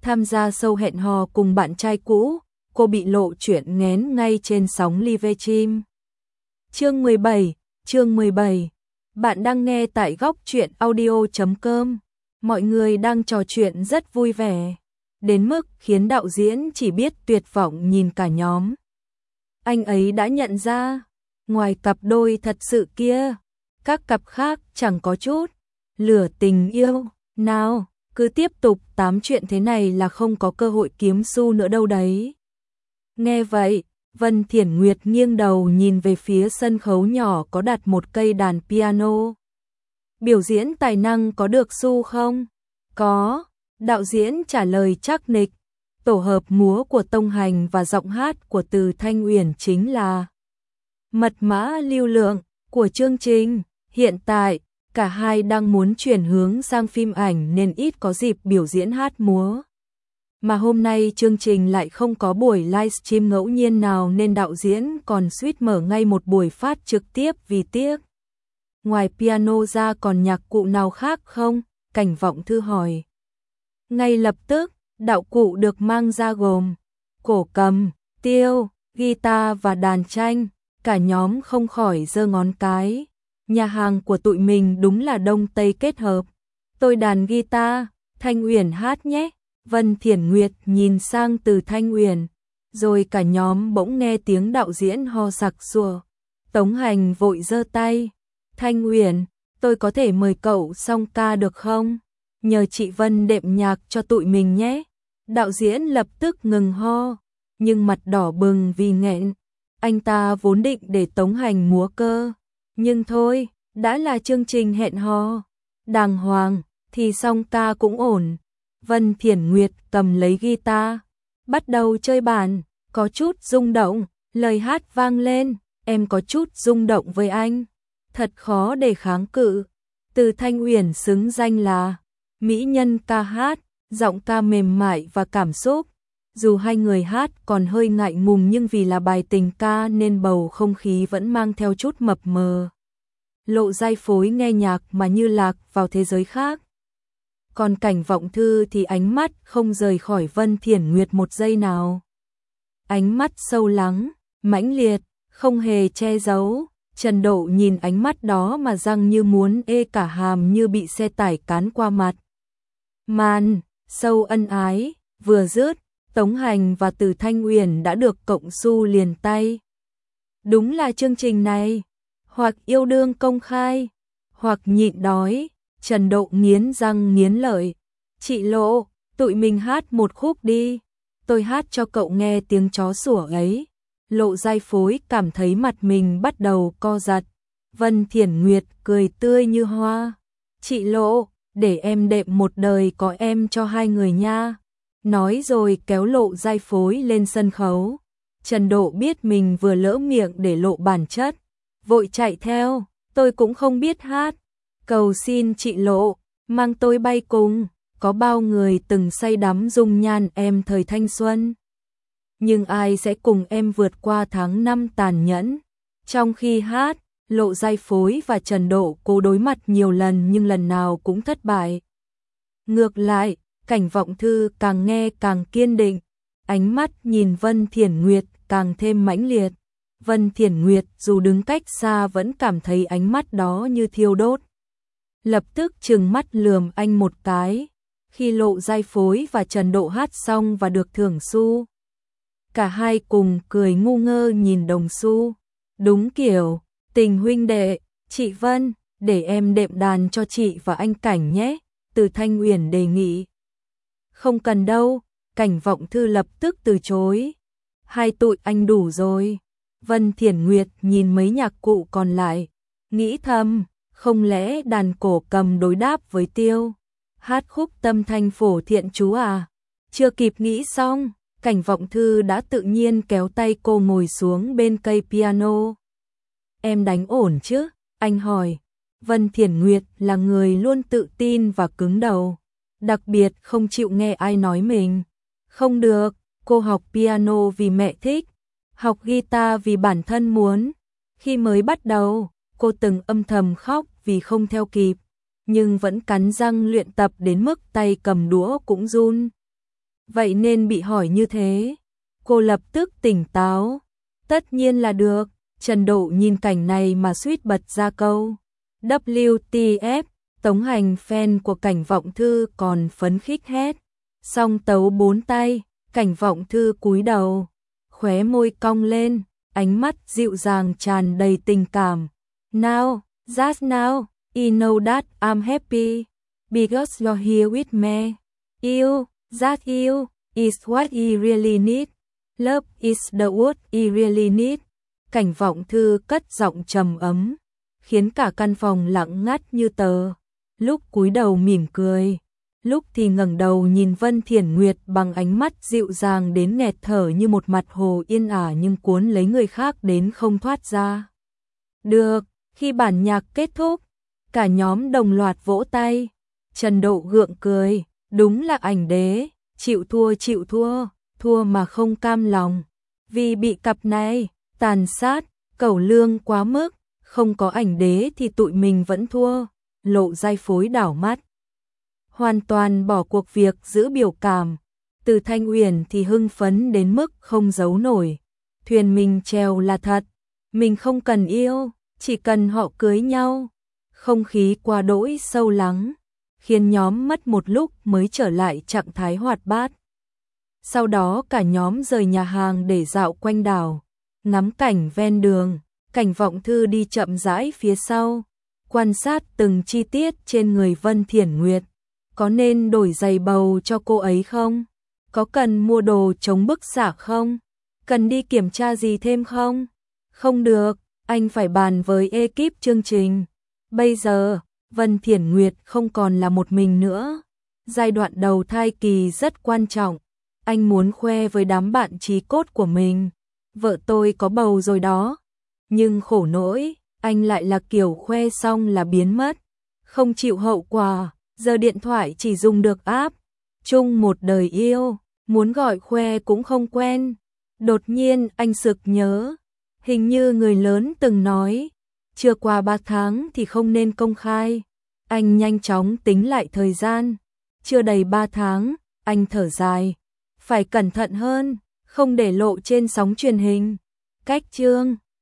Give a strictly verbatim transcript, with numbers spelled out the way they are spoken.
Tham gia show hẹn hò cùng bạn trai cũ, cô bị lộ chuyện nghén ngay trên sóng live stream. Chương mười bảy, chương mười bảy. Bạn đang nghe tại góc truyện audio chấm com. Mọi người đang trò chuyện rất vui vẻ, đến mức khiến đạo diễn chỉ biết tuyệt vọng nhìn cả nhóm. Anh ấy đã nhận ra, ngoài cặp đôi thật sự kia, các cặp khác chẳng có chút lửa tình yêu nào, cứ tiếp tục tám chuyện thế này là không có cơ hội kiếm xu nữa đâu đấy. Nghe vậy, Vân Thiển Nguyệt nghiêng đầu nhìn về phía sân khấu nhỏ có đặt một cây đàn piano. Biểu diễn tài năng có được xu không? Có, đạo diễn trả lời chắc nịch. Tổ hợp múa của Tông Hành và giọng hát của Từ Thanh Uyển chính là mật mã lưu lượng của chương trình. Hiện tại, cả hai đang muốn chuyển hướng sang phim ảnh nên ít có dịp biểu diễn hát múa. Mà hôm nay chương trình lại không có buổi livestream ngẫu nhiên nào nên đạo diễn còn suýt mở ngay một buổi phát trực tiếp vì tiếc. Ngoài piano ra còn nhạc cụ nào khác không? Cảnh Vọng Thư hỏi. Ngay lập tức, đạo cụ được mang ra gồm cổ cầm, tiêu, guitar và đàn tranh. Cả nhóm không khỏi giơ ngón cái. Nhà hàng của tụi mình đúng là Đông Tây kết hợp. Tôi đàn guitar, Thanh Uyển hát nhé. Vân Thiển Nguyệt nhìn sang Từ Thanh Uyển, rồi cả nhóm bỗng nghe tiếng đạo diễn ho sặc sụa. Tống Hành vội giơ tay. Thanh Uyển, tôi có thể mời cậu song ca được không? Nhờ chị Vân đệm nhạc cho tụi mình nhé. Đạo diễn lập tức ngừng ho, nhưng mặt đỏ bừng vì nghẹn. Anh ta vốn định để Tống Hành múa cơ. Nhưng thôi, đã là chương trình hẹn hò đàng hoàng, thì song ca cũng ổn. Vân Thiển Nguyệt cầm lấy guitar, bắt đầu chơi bản, có chút rung động, lời hát vang lên, em có chút rung động với anh. Thật khó để kháng cự. Từ Thanh Uyển xứng danh là mỹ nhân ca hát, giọng ca mềm mại và cảm xúc. Dù hai người hát còn hơi ngại ngùng nhưng vì là bài tình ca nên bầu không khí vẫn mang theo chút mập mờ. Lộ Giai Phối nghe nhạc mà như lạc vào thế giới khác. Còn Cảnh Vọng Thư thì ánh mắt không rời khỏi Vân Thiển Nguyệt một giây nào. Ánh mắt sâu lắng, mãnh liệt, không hề che giấu. Trần Độ nhìn ánh mắt đó mà răng như muốn ê cả hàm như bị xe tải cán qua mặt. Màn sâu ân ái vừa dứt, Tống Hành và Từ Thanh Uyển đã được cộng xu liền tay. Đúng là chương trình này, hoặc yêu đương công khai, hoặc nhịn đói. Trần Độ nghiến răng nghiến lợi. Chị Lộ, tụi mình hát một khúc đi. Tôi hát cho cậu nghe tiếng chó sủa ấy. Lộ Giai Phối cảm thấy mặt mình bắt đầu co giật. Vân Thiển Nguyệt cười tươi như hoa. Chị Lộ, để em đệm một đời có em cho hai người nha. Nói rồi kéo Lộ Giai Phối lên sân khấu. Trần Độ biết mình vừa lỡ miệng để lộ bản chất, vội chạy theo. Tôi cũng không biết hát. Cầu xin chị Lộ, mang tôi bay cùng. Có bao người từng say đắm dung nhan em thời thanh xuân. Nhưng ai sẽ cùng em vượt qua tháng năm tàn nhẫn. Trong khi hát, Lộ Giai Phối và Trần Độ cố đối mặt nhiều lần nhưng lần nào cũng thất bại. Ngược lại, Cảnh Vọng Thư càng nghe càng kiên định. Ánh mắt nhìn Vân Thiển Nguyệt càng thêm mãnh liệt. Vân Thiển Nguyệt dù đứng cách xa vẫn cảm thấy ánh mắt đó như thiêu đốt. Lập tức trừng mắt lườm anh một cái. Khi Lộ Giai Phối và Trần Độ hát xong và được thưởng xu, cả hai cùng cười ngu ngơ nhìn đồng xu. Đúng kiểu tình huynh đệ. Chị Vân, để em đệm đàn cho chị và anh Cảnh nhé. Từ Thanh Uyển đề nghị. Không cần đâu. Cảnh Vọng Thư lập tức từ chối. Hai tụi anh đủ rồi. Vân Thiển Nguyệt nhìn mấy nhạc cụ còn lại, nghĩ thầm, không lẽ đàn cổ cầm đối đáp với tiêu, hát khúc Tâm Thanh Phổ Thiện Chú à? Chưa kịp nghĩ xong, Cảnh Vọng Thư đã tự nhiên kéo tay cô ngồi xuống bên cây piano. Em đánh ổn chứ? Anh hỏi. Vân Thiển Nguyệt là người luôn tự tin và cứng đầu, đặc biệt không chịu nghe ai nói mình. Không được, cô học piano vì mẹ thích, học guitar vì bản thân muốn. Khi mới bắt đầu, cô từng âm thầm khóc vì không theo kịp, nhưng vẫn cắn răng luyện tập đến mức tay cầm đũa cũng run. vậy nên bị hỏi như thế. Cô lập tức tỉnh táo. Tất nhiên là được. Trần Độ nhìn cảnh này mà suýt bật ra câu W T F. Tống Hành fan của Cảnh Vọng Thư còn phấn khích hét. Song tấu bốn tay, Cảnh Vọng Thư cúi đầu, khóe môi cong lên, ánh mắt dịu dàng tràn đầy tình cảm. Now, just now, I know that I'm happy, because you're here with me. You, that you, is what I really need. Love is the word I really need. Cảnh Vọng Thư cất giọng trầm ấm, khiến cả căn phòng lặng ngắt như tờ. Lúc cúi đầu mỉm cười, lúc thì ngẩng đầu nhìn Vân Thiển Nguyệt bằng ánh mắt dịu dàng đến nghẹt thở như một mặt hồ yên ả nhưng cuốn lấy người khác đến không thoát ra. Được, khi bản nhạc kết thúc, cả nhóm đồng loạt vỗ tay. Trần Độ gượng cười, đúng là ảnh đế, chịu thua chịu thua, thua mà không cam lòng. Vì bị cặp này tàn sát, cẩu lương quá mức, không có ảnh đế thì tụi mình vẫn thua. Lộ Giai phối đảo mắt, hoàn toàn bỏ cuộc việc giữ biểu cảm. Từ Thanh Uyển thì hưng phấn đến mức không giấu nổi. Thuyền mình trèo là thật, mình không cần yêu, chỉ cần họ cưới nhau. Không khí quá đỗi sâu lắng, khiến nhóm mất một lúc mới trở lại trạng thái hoạt bát. Sau đó cả nhóm rời nhà hàng để dạo quanh đảo, ngắm cảnh ven đường. Cảnh Vọng Thư đi chậm rãi phía sau, quan sát từng chi tiết trên người Vân Thiển Nguyệt. Có nên đổi giày bầu cho cô ấy không? Có cần mua đồ chống bức xạ không? Cần đi kiểm tra gì thêm không? Không được, anh phải bàn với ekip chương trình. Bây giờ, Vân Thiển Nguyệt không còn là một mình nữa. Giai đoạn đầu thai kỳ rất quan trọng. Anh muốn khoe với đám bạn chí cốt của mình. Vợ tôi có bầu rồi đó. Nhưng khổ nỗi, anh lại là kiểu khoe xong là biến mất. Không chịu hậu quả, giờ điện thoại chỉ dùng được app. Chung một đời yêu, muốn gọi khoe cũng không quen. Đột nhiên anh sực nhớ, hình như người lớn từng nói, chưa qua ba tháng thì không nên công khai. Anh nhanh chóng tính lại thời gian, chưa đầy ba tháng, anh thở dài. Phải cẩn thận hơn, không để lộ trên sóng truyền hình. Cách chương